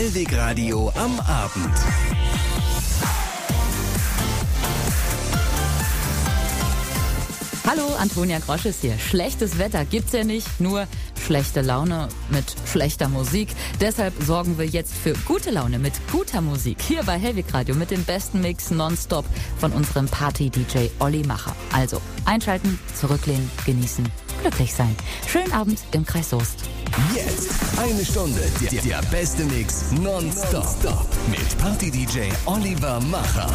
Hellwig Radio am Abend. Hallo, Antonia Grosch ist hier. Schlechtes Wetter gibt's ja nicht, nur schlechte Laune mit schlechter Musik. Deshalb sorgen wir jetzt für gute Laune mit guter Musik. Hier bei Hellwig Radio mit dem besten Mix nonstop von unserem Party-DJ Olli Macher. Also einschalten, zurücklehnen, genießen, glücklich sein. Schönen Abend im Kreis Soest. Jetzt eine Stunde der beste Mix nonstop mit Party-DJ Oliver Macher.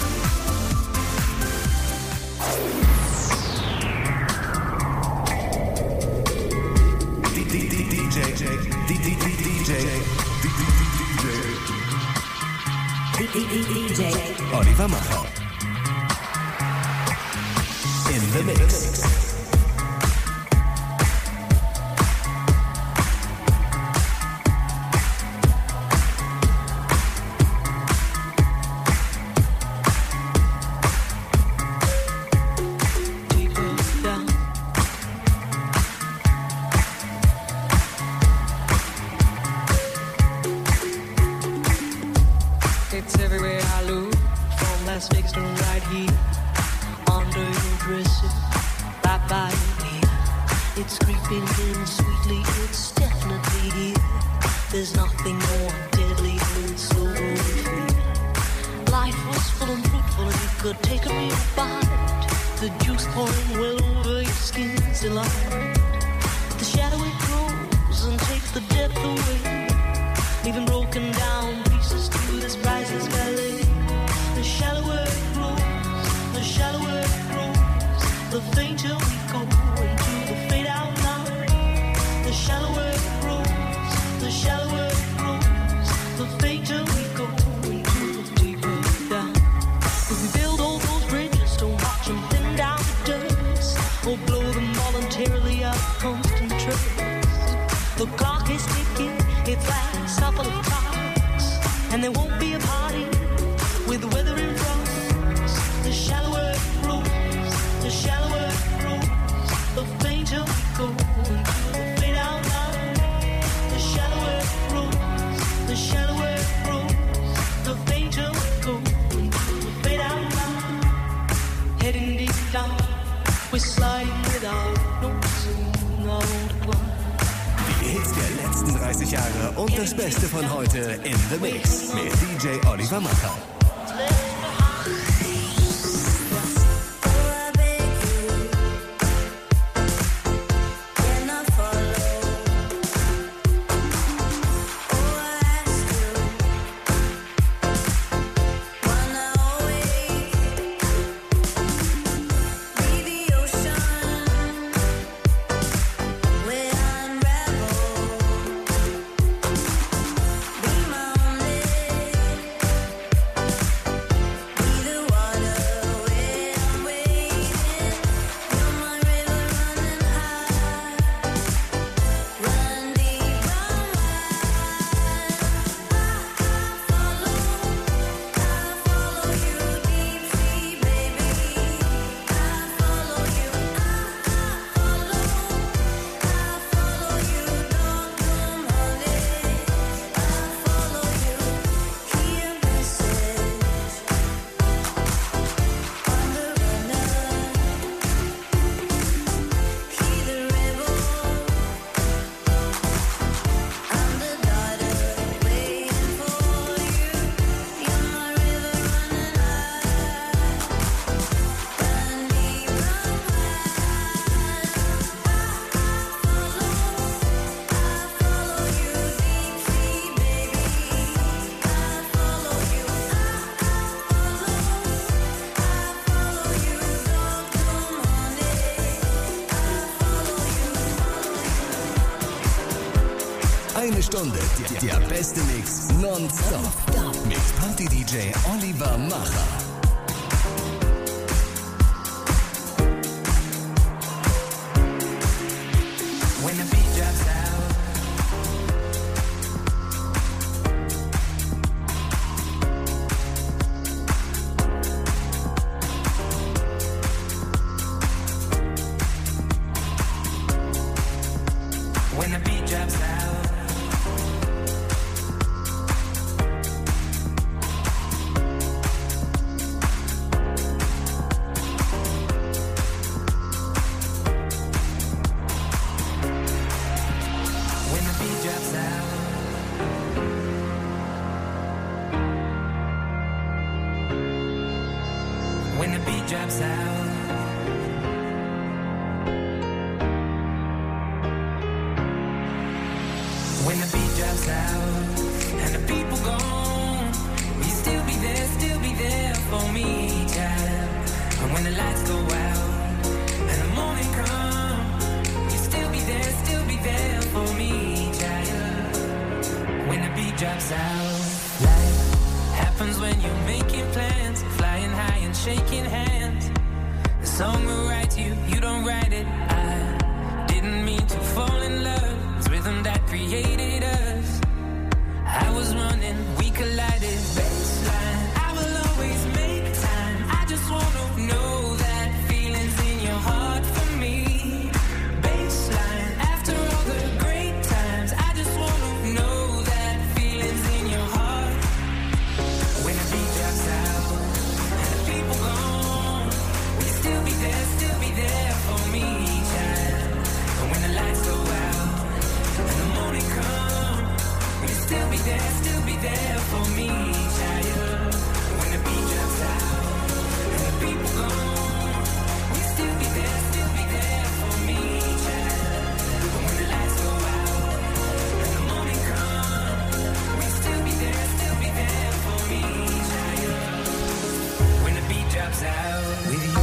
DJ Oliver Macher in the mix. Und das Beste von heute in the Mix mit DJ Oliver Macher. Eine Stunde der beste Mix nonstop mit Party-DJ Oliver Macher. When the beat drops out drops out. When the beat drops out and the people gone, will you still be there for me, child? And when the lights go out and the morning comes, will you still be there for me, child? When the beat drops out, life happens when you're making plans, flying high and shaking hands. The song will write you, you don't write it. I didn't mean to fall in love. It's rhythm that created us. I was running, we collided. Baseline, I will always make time. I just wanna know that feeling's in your heart for me. Baseline, after all the great times, I just wanna know that feeling's in your heart. When the beat drops out and the people gone, will you still be there for me, child? And when the lights go out and the morning comes, will you still be there for me, child? When the beat drops out and the people gone, will you still be there for me, child? And when the lights go out and the morning comes, will you still be there for me, child? When the beat drops out with you.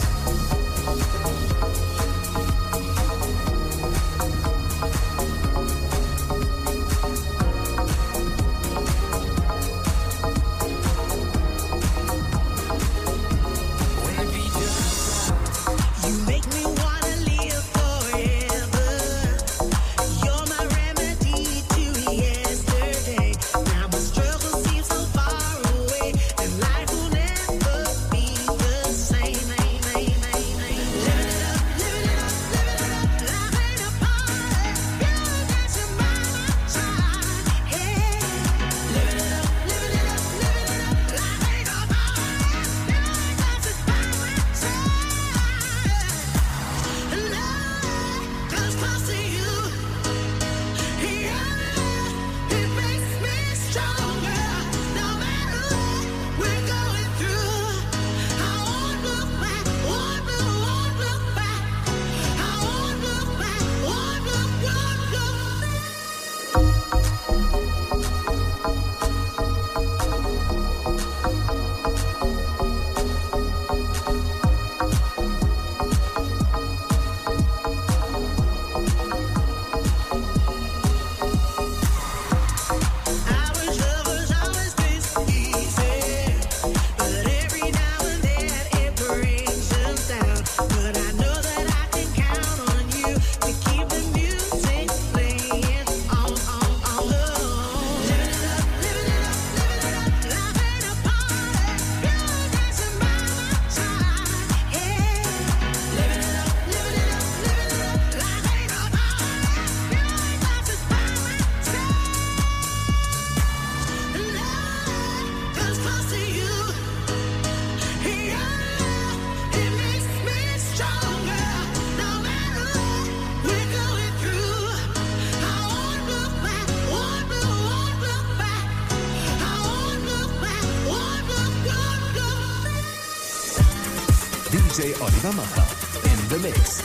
DJ Oliver Macher in the mix.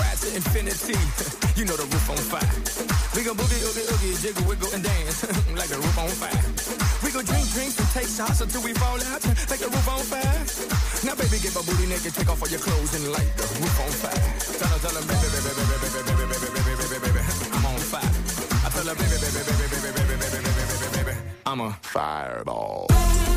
ride to infinity. You know the roof on fire. We gon' boogie, oogie, oogie, jiggle, wiggle, and dance like the roof on fire. We gon' drink drinks and take shots until we fall out like the roof on fire. Now, baby, get my booty naked, take off all your clothes and light the roof on fire. Tell her, baby, baby, baby, baby, baby, baby, baby, baby, baby, I'm on fire. I tell her, baby, baby, baby, baby, baby, baby, baby, baby, baby, I'm a fireball.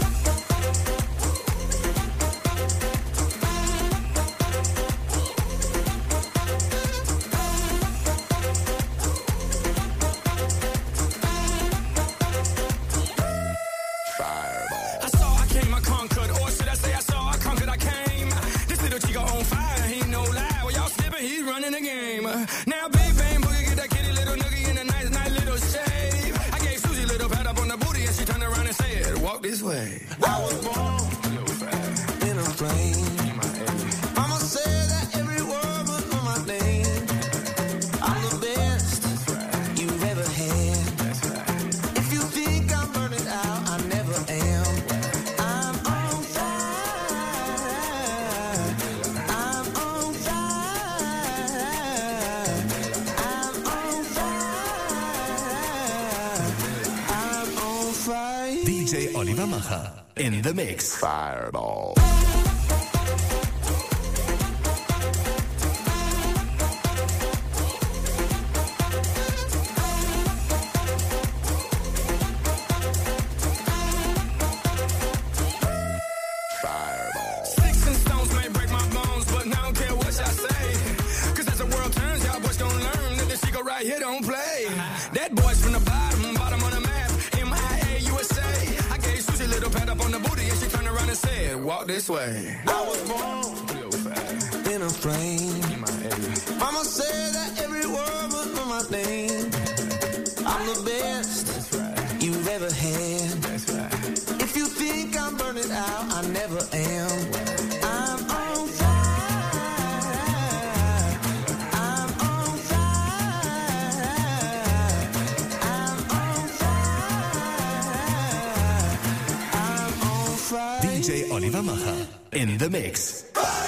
Now, big bang boogie, get that kitty little noogie in a nice, nice little shave. I gave Susie a little pat up on the booty and she turned around and said, walk this way. I was born in a plane. Mama said that every word was on my name. I'm the best you've ever had. If you think I'm burning out, I never am. I'm on fire. I'm on fire. DJ Oliver Macher in the mix. Fireball. Here don't play. That boy's from the bottom of the map. MIA USA. I gave Susie a little pat up on the booty and she turned around and said, walk this way. I was born in a plane. Mama said that every word was on my name. I'm the best you've ever had. If you think I'm burning out, I never am. I'm on fire. DJ Oliver Macher in the mix.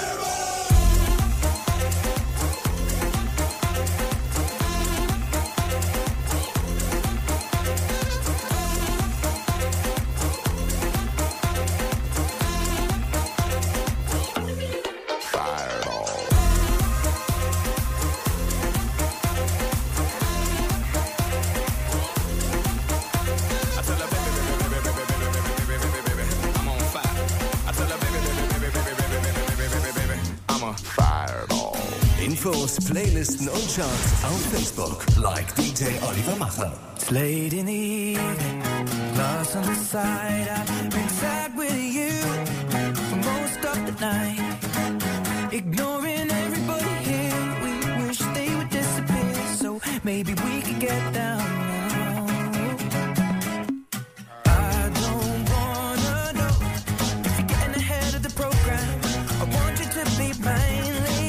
Infos, Playlisten und Charts auf Facebook. Like DJ Oliver Macher. It's late in the evening, lost on the side. I've been sad with you for most of the night. Ignoring everybody here, we wish they would disappear. So maybe we could get down now. I don't wanna know if you're getting ahead of the program. I want you to be mine.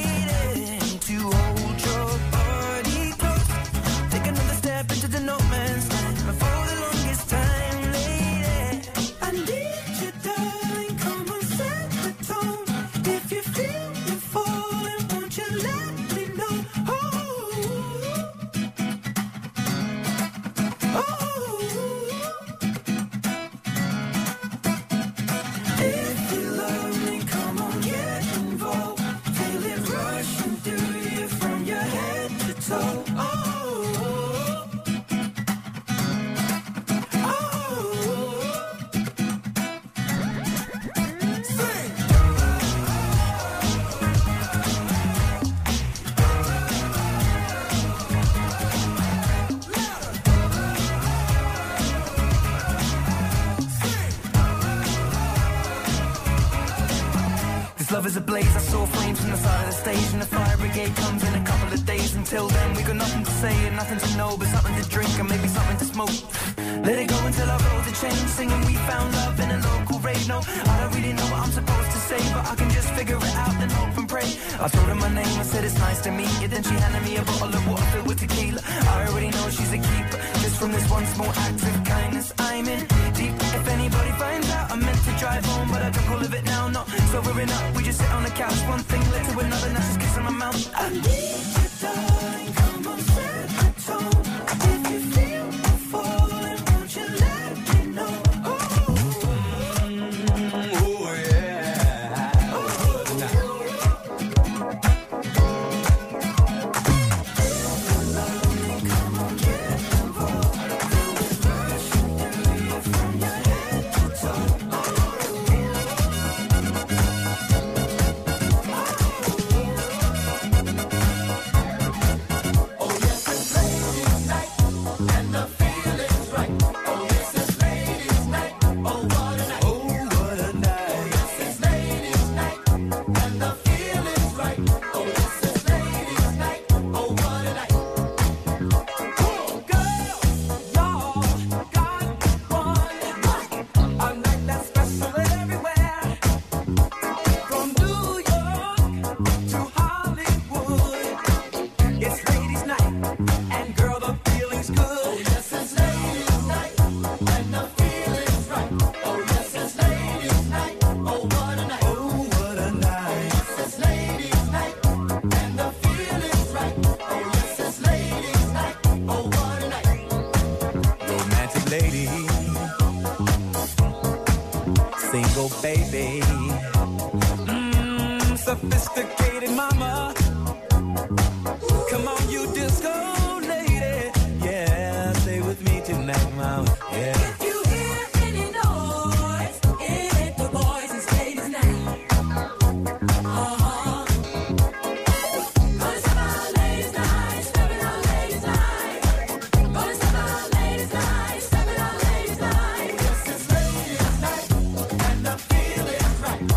Love is ablaze, I saw flames from the side of the stage, and the fire brigade comes in a couple of days. Until then we got nothing to say and nothing to know, but something to drink and maybe something to smoke. Let it go until our roads are changed, singing we found love in a local rave. No, I don't really know what I'm supposed to say, but I can just figure it out and hope and pray. I told her my name, I said it's nice to meet you, then she handed me a bottle of water filled with tequila. I already know she's a keeper, just from this one small act of kindness. I'm in deep, if anybody finds out, I meant to drive home, but I drunk all of it now. Not sobering up, we just sit on the couch, one thing led to another, now she's kissing my mouth. I need you. go, baby. Sophisticated mama. Come on, you disco lady. Yeah, stay with me tonight, mama. Yeah. If you hear any noise, it ain't the boys and ladies now. Gonna step out ladies night, stepping out ladies night. Gonna step out ladies night, stepping out ladies night. This is ladies night, and the feeling's right.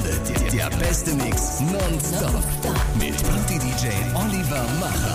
Stunde der beste Mix nonstop mit Party-DJ Oliver Macher.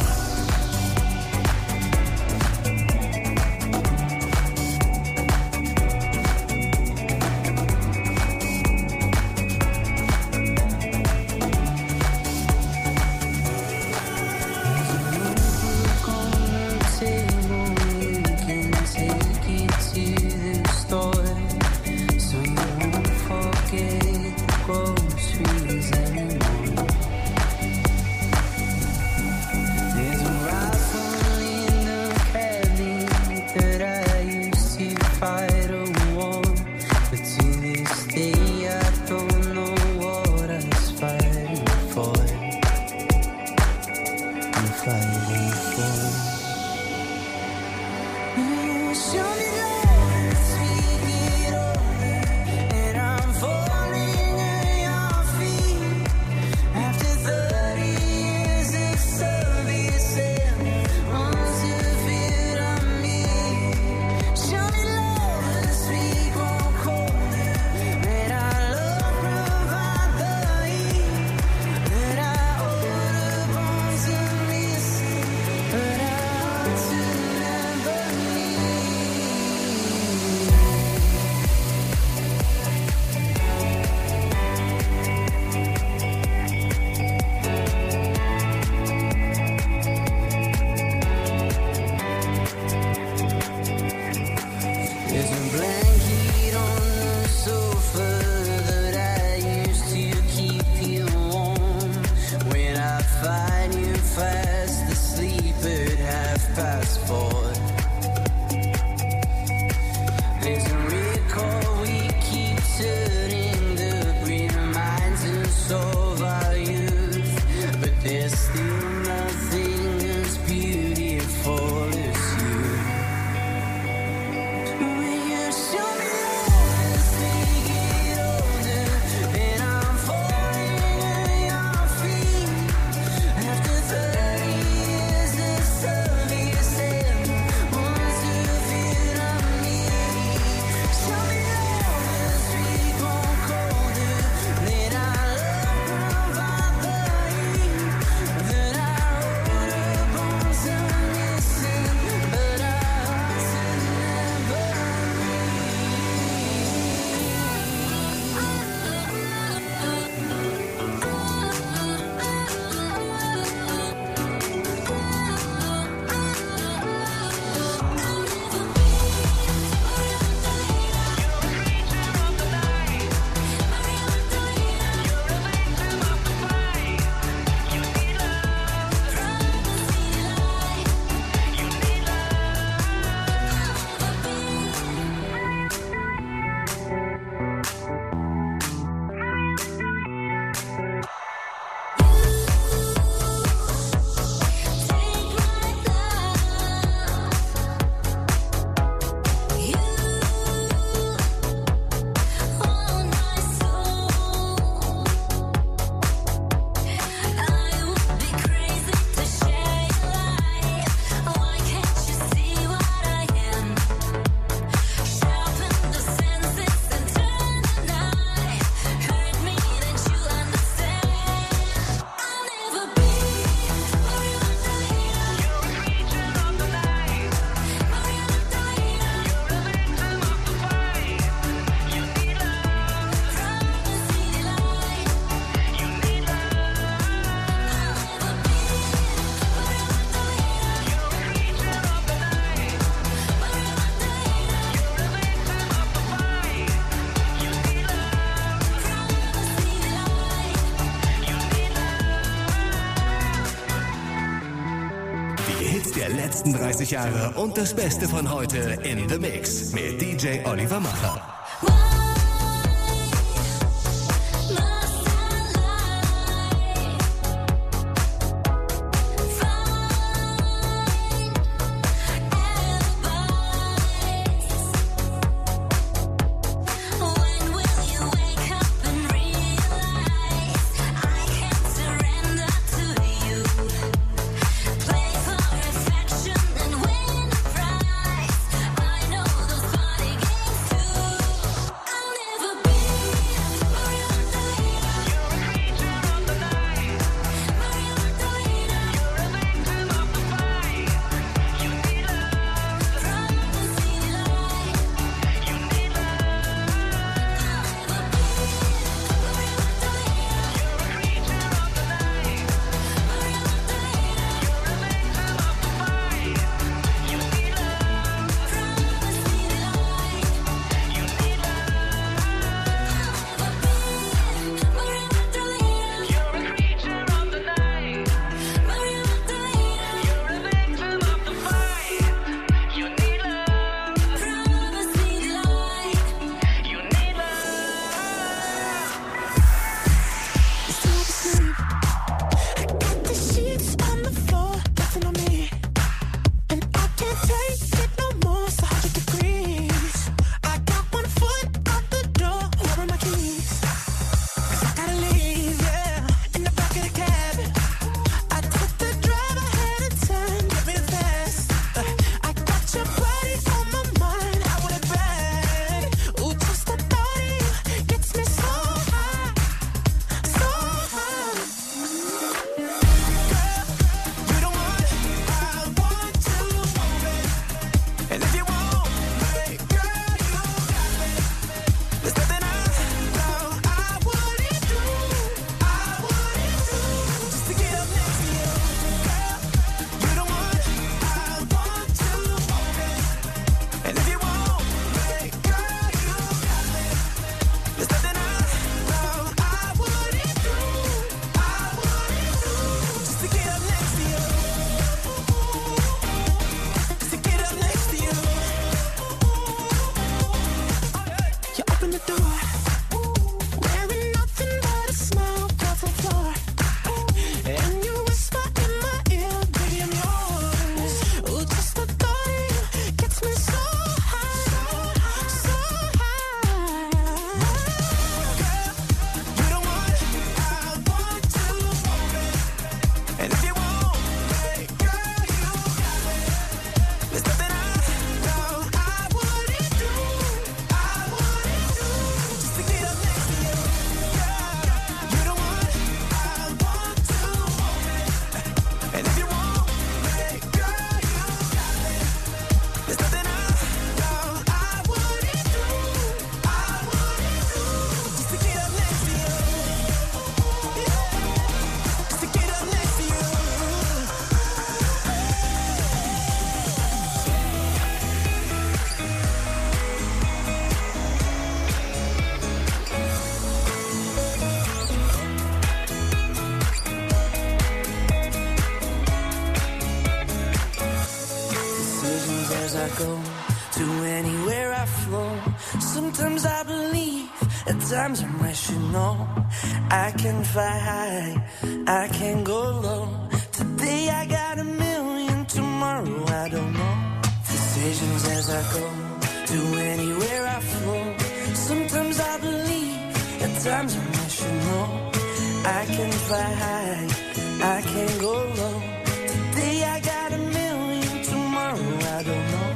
Der letzten 30 Jahre und das Beste von heute in The Mix mit DJ Oliver Macher. I as I go, to anywhere I flow. Sometimes I believe, at times I'm rational. I can fly high, I can go low. Today I got a million, tomorrow I don't know. Decisions as I go, to anywhere I flow. Sometimes I believe, at times I'm rational. I can fly high, I can go low. Today I got a million, tomorrow I don't know.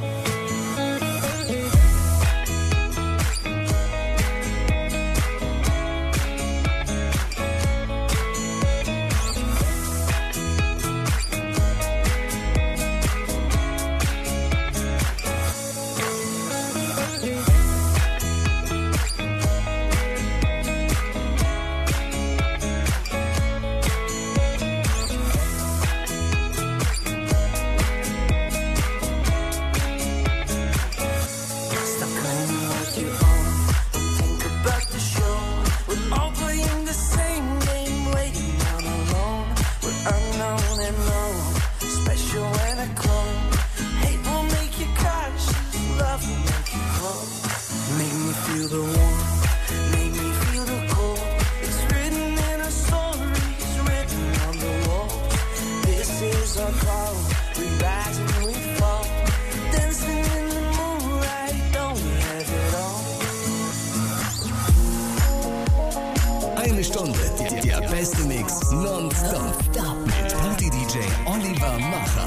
Eine Stunde, der beste Mix nonstop mit Party-DJ Oliver Macher.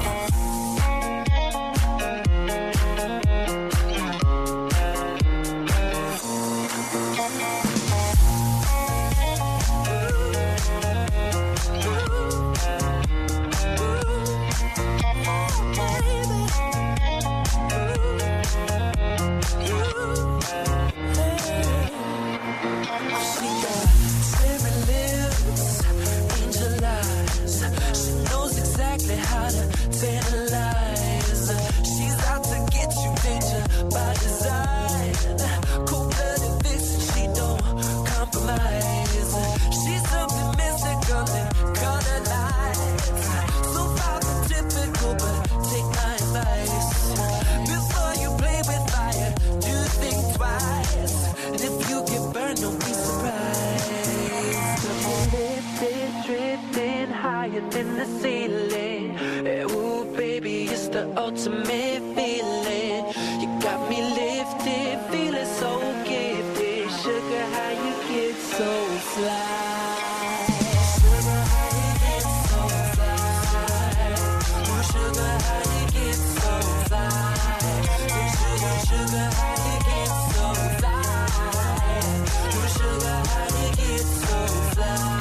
In the ceiling, ooh baby, it's the ultimate feeling. You got me lifted, feeling so gifted. Sugar, how you get so fly? Sugar, how you get so fly? Ooh, sugar, how you get so fly? Ooh, sugar, how you get so fly? Ooh, sugar, how you get so fly?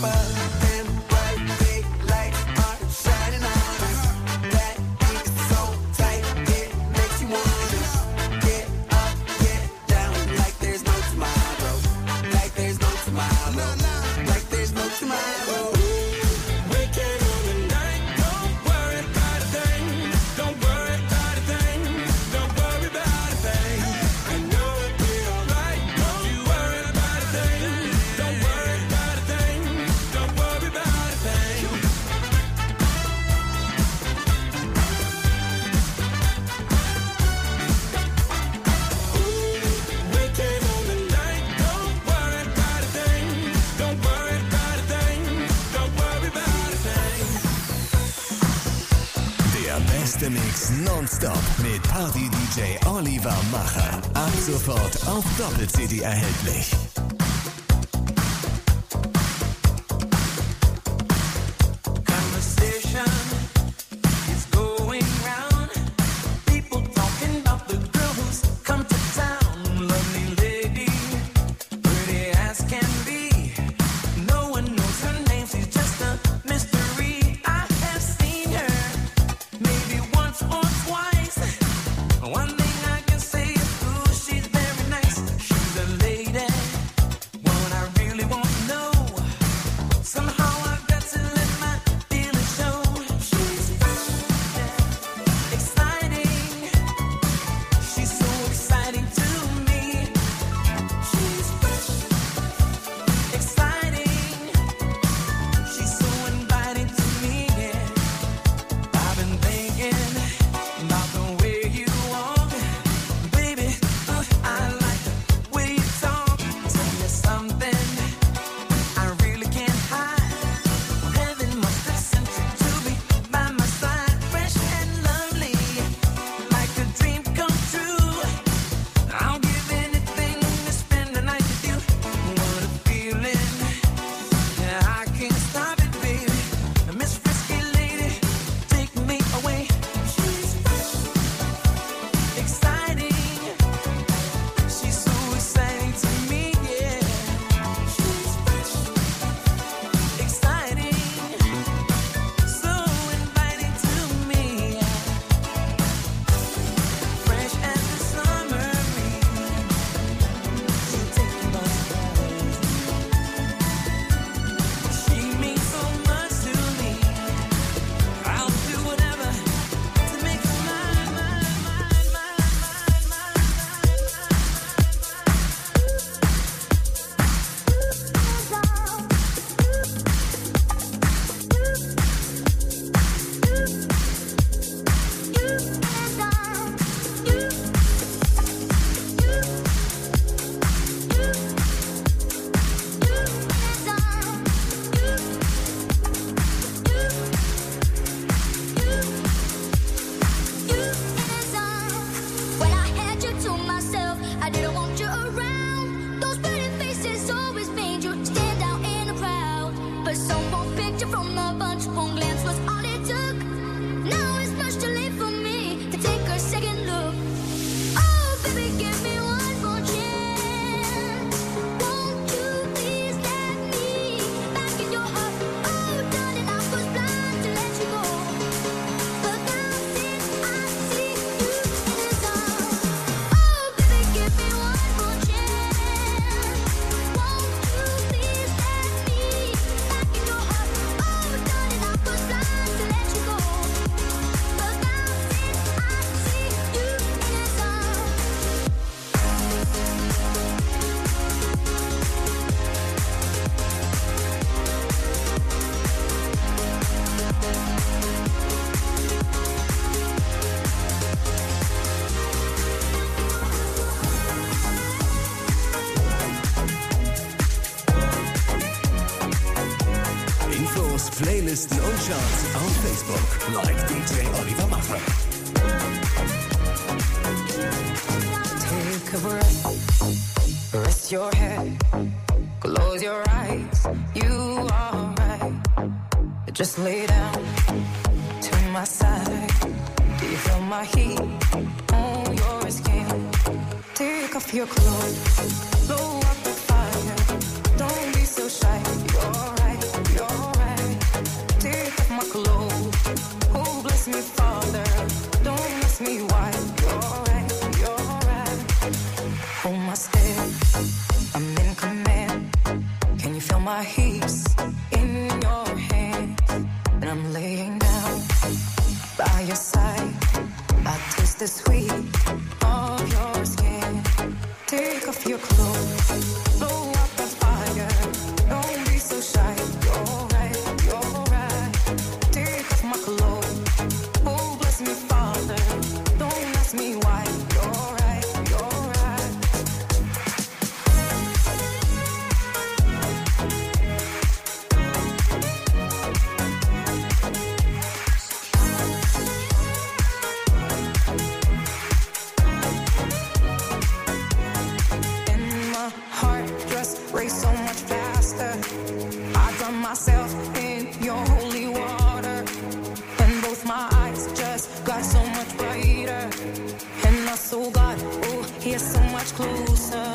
above them bright big lights are shining on us. That heat so tight, it makes you wanna just get up, get down, like there's no tomorrow, like there's no tomorrow, like there's no tomorrow. We came on the night, don't worry about a thing, don't worry about a thing, don't worry about a thing. I know it'll be alright, don't you worry about a thing, don't worry about a thing, don't worry about a thing. We came on the night, don't worry about a thing, don't worry about a thing, don't worry about a thing. Der beste Mix nonstop mit Party-DJ Oliver Macher. Ab sofort auf Doppel-CD erhältlich. Conversation is going round. People talking about the girl who's come to town. Lovely lady, pretty as can be. No one knows her name, she's just a mystery. I have seen her maybe once or twice. One thing I can say is, ooh, she's very nice. She's a lady, one I really want to know. Somehow I've got to let my feelings show. She's exciting. She's so exciting to me. She's exciting. She's so inviting to me. Yeah. I've been thinking about the way you walk, baby. I like the way you talk. Tell me something I really can't hide. Heaven must have sent you to be by my side, fresh and lovely, like a dream come true. I'll give anything to spend the night with you. What a feeling, yeah, I can't stop it, baby. Miss Frisky Lady, take me away. She's exciting. She's so exciting to me, yeah. She's exciting, so inviting to me. Fresh as the summer breeze, she'll take you by surprise. She means so much to me. I'll do whatever to make her mine, mine, mine, mine, mine, When I had you to myself, I didn't want you around. Those pretty faces always made you stand out in a crowd. But some one picture from the bunch, one glance was all it took. Now it's much too late for me to take a second look. Oh, baby, give me one more chance. Won't you please let me back in your heart? Oh, darling, I was blind to let you go. But now since I see you in his arms, oh, baby, give me one more chance. Won't you please let me back in your heart? Oh, darling, I was blind to let you go. But now since I see you in his arms. Infos, Playlisten und Charts auf Facebook. Like DJ Oliver Macher. Take a breath, rest your head, close your eyes, you are right. Just lay down to my side. Do you feel my heat on your skin? Take off your clothes, blow up the fire. Don't be so shy, you're right. my hips in your hands, and I'm laying down by your side. I taste the sweet of your skin. Take off your clothes, blow out the fire. Don't be so shy. You're right, you're right. Take off my clothes. Oh, bless me, Father. Don't ask me why. You're right, you're right. And my heart just race so much faster. I drown myself in your holy water, and both my eyes just got so much brighter. And I saw God, oh, he's so much closer.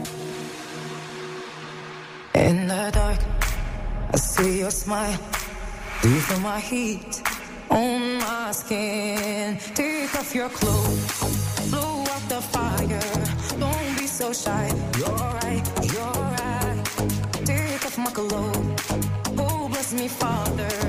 In the dark, I see your smile. Do you feel my heat on my skin? Take off your clothes, blow out the fire. Don't be so shy. You're right, you're right. Take off my clothes. Oh, bless me, Father.